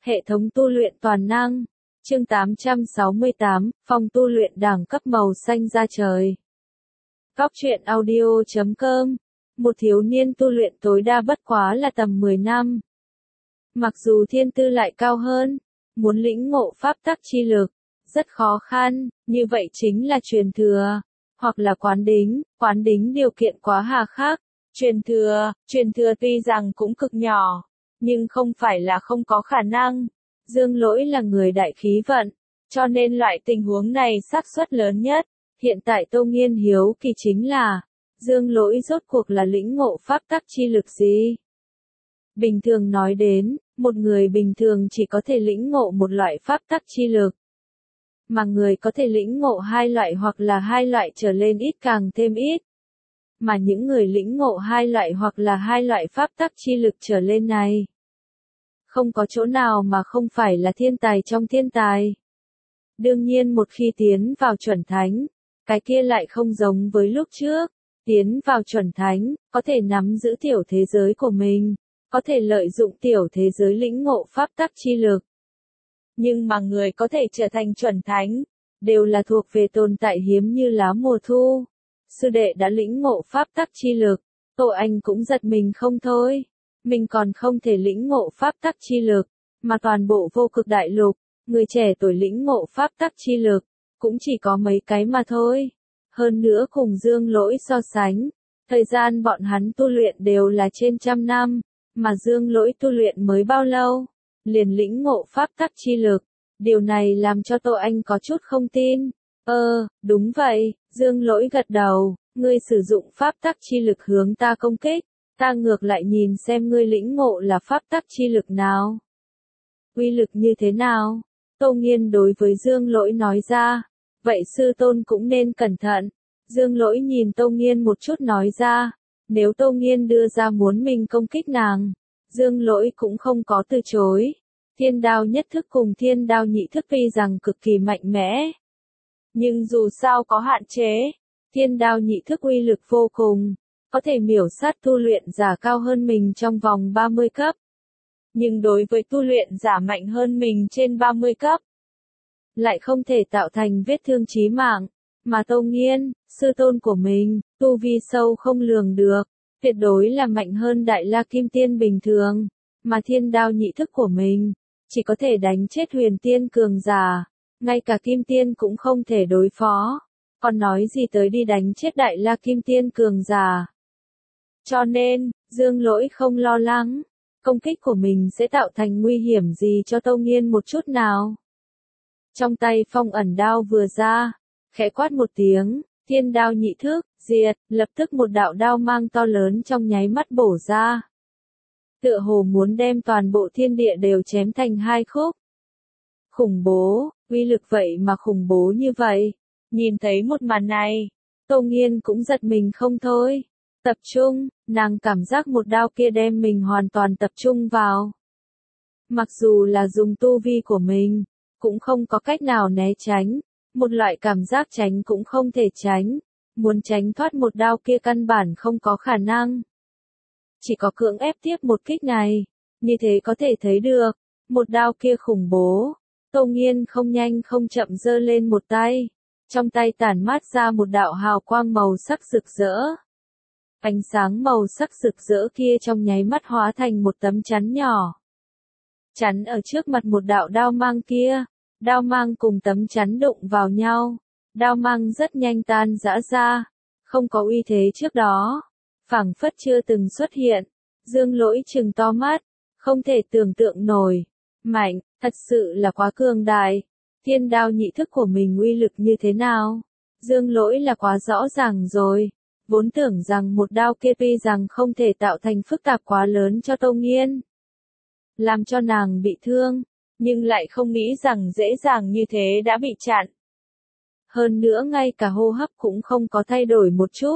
Hệ thống tu luyện toàn năng. Chương 868, phòng tu luyện đẳng cấp màu xanh da trời. Góc truyện audio.com. Một thiếu niên tu luyện tối đa bất quá là tầm 10 năm. Mặc dù thiên tư lại cao hơn, muốn lĩnh ngộ pháp tắc chi lực, rất khó khăn, như vậy chính là truyền thừa, hoặc là quán đính điều kiện quá hà khắc. Truyền thừa tuy rằng cũng cực nhỏ, nhưng không phải là không có khả năng. Dương Lỗi là người đại khí vận, cho nên loại tình huống này xác suất lớn nhất. Hiện tại Tô Nghiên hiếu kỳ chính là, Dương Lỗi rốt cuộc là lĩnh ngộ pháp tắc chi lực gì? Bình thường nói đến, một người bình thường chỉ có thể lĩnh ngộ một loại pháp tắc chi lực. Mà người có thể lĩnh ngộ hai loại hoặc là hai loại trở lên ít càng thêm ít. Mà những người lĩnh ngộ hai loại hoặc là hai loại pháp tắc chi lực trở lên này, không có chỗ nào mà không phải là thiên tài trong thiên tài. Đương nhiên một khi tiến vào chuẩn thánh, cái kia lại không giống với lúc trước. Tiến vào chuẩn thánh, có thể nắm giữ tiểu thế giới của mình, có thể lợi dụng tiểu thế giới lĩnh ngộ pháp tắc chi lực. Nhưng mà người có thể trở thành chuẩn thánh, đều là thuộc về tồn tại hiếm như lá mùa thu. Sư đệ đã lĩnh ngộ pháp tắc chi lực, Tô Anh cũng giật mình không thôi. Mình còn không thể lĩnh ngộ pháp tắc chi lực, mà toàn bộ vô cực đại lục, người trẻ tuổi lĩnh ngộ pháp tắc chi lực, cũng chỉ có mấy cái mà thôi. Hơn nữa cùng Dương Lỗi so sánh, thời gian bọn hắn tu luyện đều là trên 100 năm, mà Dương Lỗi tu luyện mới bao lâu, liền lĩnh ngộ pháp tắc chi lực. Điều này làm cho Tô Anh có chút không tin. Đúng vậy, Dương Lỗi gật đầu, ngươi sử dụng pháp tắc chi lực hướng ta công kích. Ta ngược lại nhìn xem ngươi lĩnh ngộ là pháp tắc chi lực nào. Uy lực như thế nào? Tô Nghiên đối với Dương Lỗi nói ra. Vậy sư tôn cũng nên cẩn thận. Dương Lỗi nhìn Tô Nghiên một chút nói ra. Nếu Tô Nghiên đưa ra muốn mình công kích nàng, Dương Lỗi cũng không có từ chối. Thiên đao nhất thức cùng thiên đao nhị thức tuy rằng cực kỳ mạnh mẽ, nhưng dù sao có hạn chế. Thiên đao nhị thức uy lực vô cùng, có thể miểu sát tu luyện giả cao hơn mình trong vòng 30 cấp. Nhưng đối với tu luyện giả mạnh hơn mình trên 30 cấp, lại không thể tạo thành vết thương chí mạng. Mà Tô Nghiên, sư tôn của mình, tu vi sâu không lường được, tuyệt đối là mạnh hơn Đại La Kim Tiên bình thường. Mà thiên đao nhị thức của mình, chỉ có thể đánh chết huyền tiên cường giả, ngay cả Kim Tiên cũng không thể đối phó. Còn nói gì tới đi đánh chết Đại La Kim Tiên cường giả. Cho nên, Dương Lỗi không lo lắng, công kích của mình sẽ tạo thành nguy hiểm gì cho Tô Nghiên một chút nào. Trong tay phong ẩn đao vừa ra, khẽ quát một tiếng, thiên đao nhị thức, diệt, lập tức một đạo đao mang to lớn trong nháy mắt bổ ra. Tựa hồ muốn đem toàn bộ thiên địa đều chém thành hai khúc. Khủng bố, uy lực vậy mà khủng bố như vậy. Nhìn thấy một màn này, Tô Nghiên cũng giật mình không thôi. Tập trung, nàng cảm giác một đao kia đem mình hoàn toàn tập trung vào. Mặc dù là dùng tu vi của mình, cũng không có cách nào né tránh, một loại cảm giác tránh cũng không thể tránh, muốn tránh thoát một đao kia căn bản không có khả năng. Chỉ có cưỡng ép tiếp một kích này, như thế có thể thấy được, một đao kia khủng bố. Tô Nghiên không nhanh không chậm giơ lên một tay, trong tay tản mát ra một đạo hào quang màu sắc rực rỡ. Ánh sáng màu sắc rực rỡ kia trong nháy mắt hóa thành một tấm chắn nhỏ. Chắn ở trước mặt một đạo đao mang kia, đao mang cùng tấm chắn đụng vào nhau, đao mang rất nhanh tan rã ra, không có uy thế trước đó, phảng phất chưa từng xuất hiện. Dương Lỗi trừng to mắt, không thể tưởng tượng nổi, mạnh, thật sự là quá cường đại. Thiên đao nhị thức của mình uy lực như thế nào? Dương Lỗi là quá rõ ràng rồi. Vốn tưởng rằng một đao kia tuy rằng không thể tạo thành phức tạp quá lớn cho Tô Nghiên, làm cho nàng bị thương, nhưng lại không nghĩ rằng dễ dàng như thế đã bị chặn. Hơn nữa ngay cả hô hấp cũng không có thay đổi một chút.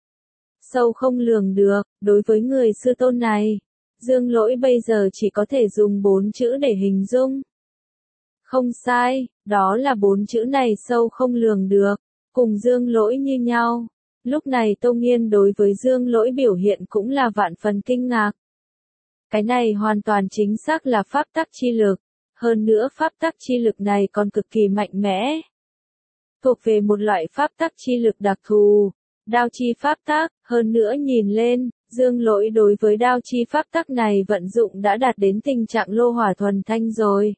Sâu không lường được, đối với người sư tôn này, Dương Lỗi bây giờ chỉ có thể dùng 4 chữ để hình dung. Không sai, đó là 4 chữ này sâu không lường được, cùng Dương Lỗi như nhau. Lúc này Tô Nghiên đối với Dương Lỗi biểu hiện cũng là vạn phần kinh ngạc. Cái này hoàn toàn chính xác là pháp tắc chi lực, hơn nữa pháp tắc chi lực này còn cực kỳ mạnh mẽ. Thuộc về một loại pháp tắc chi lực đặc thù, đao chi pháp tắc, hơn nữa nhìn lên, Dương Lỗi đối với đao chi pháp tắc này vận dụng đã đạt đến tình trạng lô hỏa thuần thanh rồi.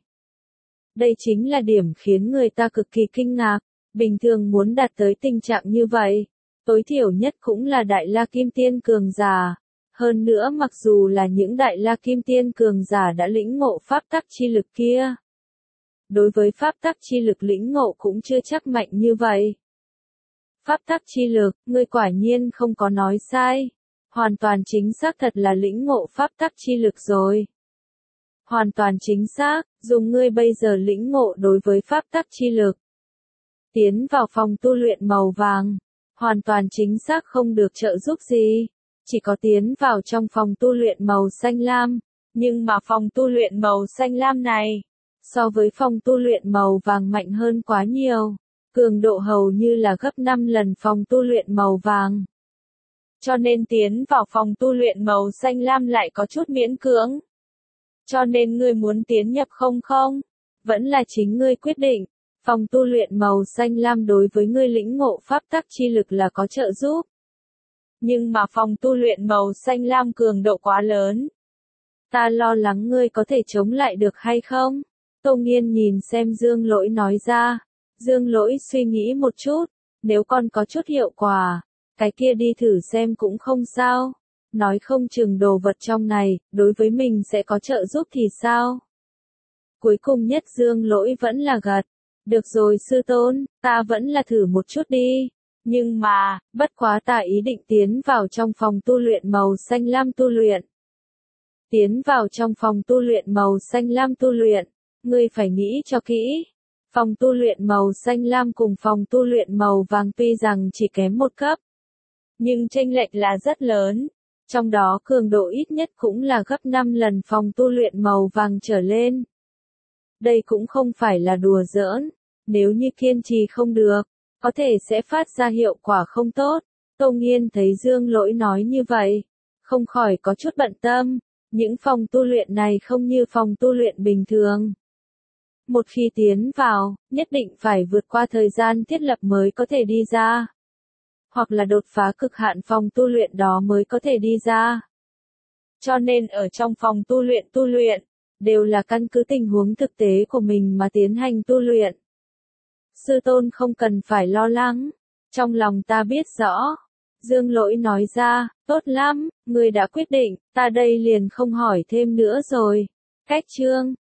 Đây chính là điểm khiến người ta cực kỳ kinh ngạc, bình thường muốn đạt tới tình trạng như vậy, tối thiểu nhất cũng là Đại La Kim Tiên cường giả. Hơn nữa mặc dù là những Đại La Kim Tiên cường giả đã lĩnh ngộ pháp tắc chi lực kia, đối với pháp tắc chi lực lĩnh ngộ cũng chưa chắc mạnh như vậy. Pháp tắc chi lực, ngươi quả nhiên không có nói sai. Hoàn toàn chính xác thật là lĩnh ngộ pháp tắc chi lực rồi. Hoàn toàn chính xác, dùng ngươi bây giờ lĩnh ngộ đối với pháp tắc chi lực. Tiến vào phòng tu luyện màu vàng, hoàn toàn chính xác không được trợ giúp gì. Chỉ có tiến vào trong phòng tu luyện màu xanh lam, nhưng mà phòng tu luyện màu xanh lam này, so với phòng tu luyện màu vàng mạnh hơn quá nhiều, cường độ hầu như là gấp 5 lần phòng tu luyện màu vàng. Cho nên tiến vào phòng tu luyện màu xanh lam lại có chút miễn cưỡng. Cho nên ngươi muốn tiến nhập không? Vẫn là chính ngươi quyết định. Phòng tu luyện màu xanh lam đối với ngươi lĩnh ngộ pháp tắc chi lực là có trợ giúp. Nhưng mà phòng tu luyện màu xanh lam cường độ quá lớn. Ta lo lắng ngươi có thể chống lại được hay không? Tô Nghiên nhìn xem Dương Lỗi nói ra. Dương Lỗi suy nghĩ một chút, nếu con có chút hiệu quả, cái kia đi thử xem cũng không sao. Nói không chừng đồ vật trong này, đối với mình sẽ có trợ giúp thì sao? Cuối cùng nhất Dương Lỗi vẫn là gật. Được rồi sư tôn, ta vẫn là thử một chút đi. Nhưng mà, bất quá ta ý định tiến vào trong phòng tu luyện màu xanh lam tu luyện. Tiến vào trong phòng tu luyện màu xanh lam tu luyện, ngươi phải nghĩ cho kỹ. Phòng tu luyện màu xanh lam cùng phòng tu luyện màu vàng tuy rằng chỉ kém một cấp, nhưng chênh lệch là rất lớn. Trong đó cường độ ít nhất cũng là gấp 5 lần phòng tu luyện màu vàng trở lên. Đây cũng không phải là đùa giỡn, nếu như kiên trì không được, có thể sẽ phát ra hiệu quả không tốt. Tô Nghiên thấy Dương Lỗi nói như vậy, không khỏi có chút bận tâm, những phòng tu luyện này không như phòng tu luyện bình thường. Một khi tiến vào, nhất định phải vượt qua thời gian thiết lập mới có thể đi ra. Hoặc là đột phá cực hạn phòng tu luyện đó mới có thể đi ra. Cho nên ở trong phòng tu luyện, đều là căn cứ tình huống thực tế của mình mà tiến hành tu luyện. Sư tôn không cần phải lo lắng, trong lòng ta biết rõ. Dương Lỗi nói ra, tốt lắm, ngươi đã quyết định, ta đây liền không hỏi thêm nữa rồi. Cách chương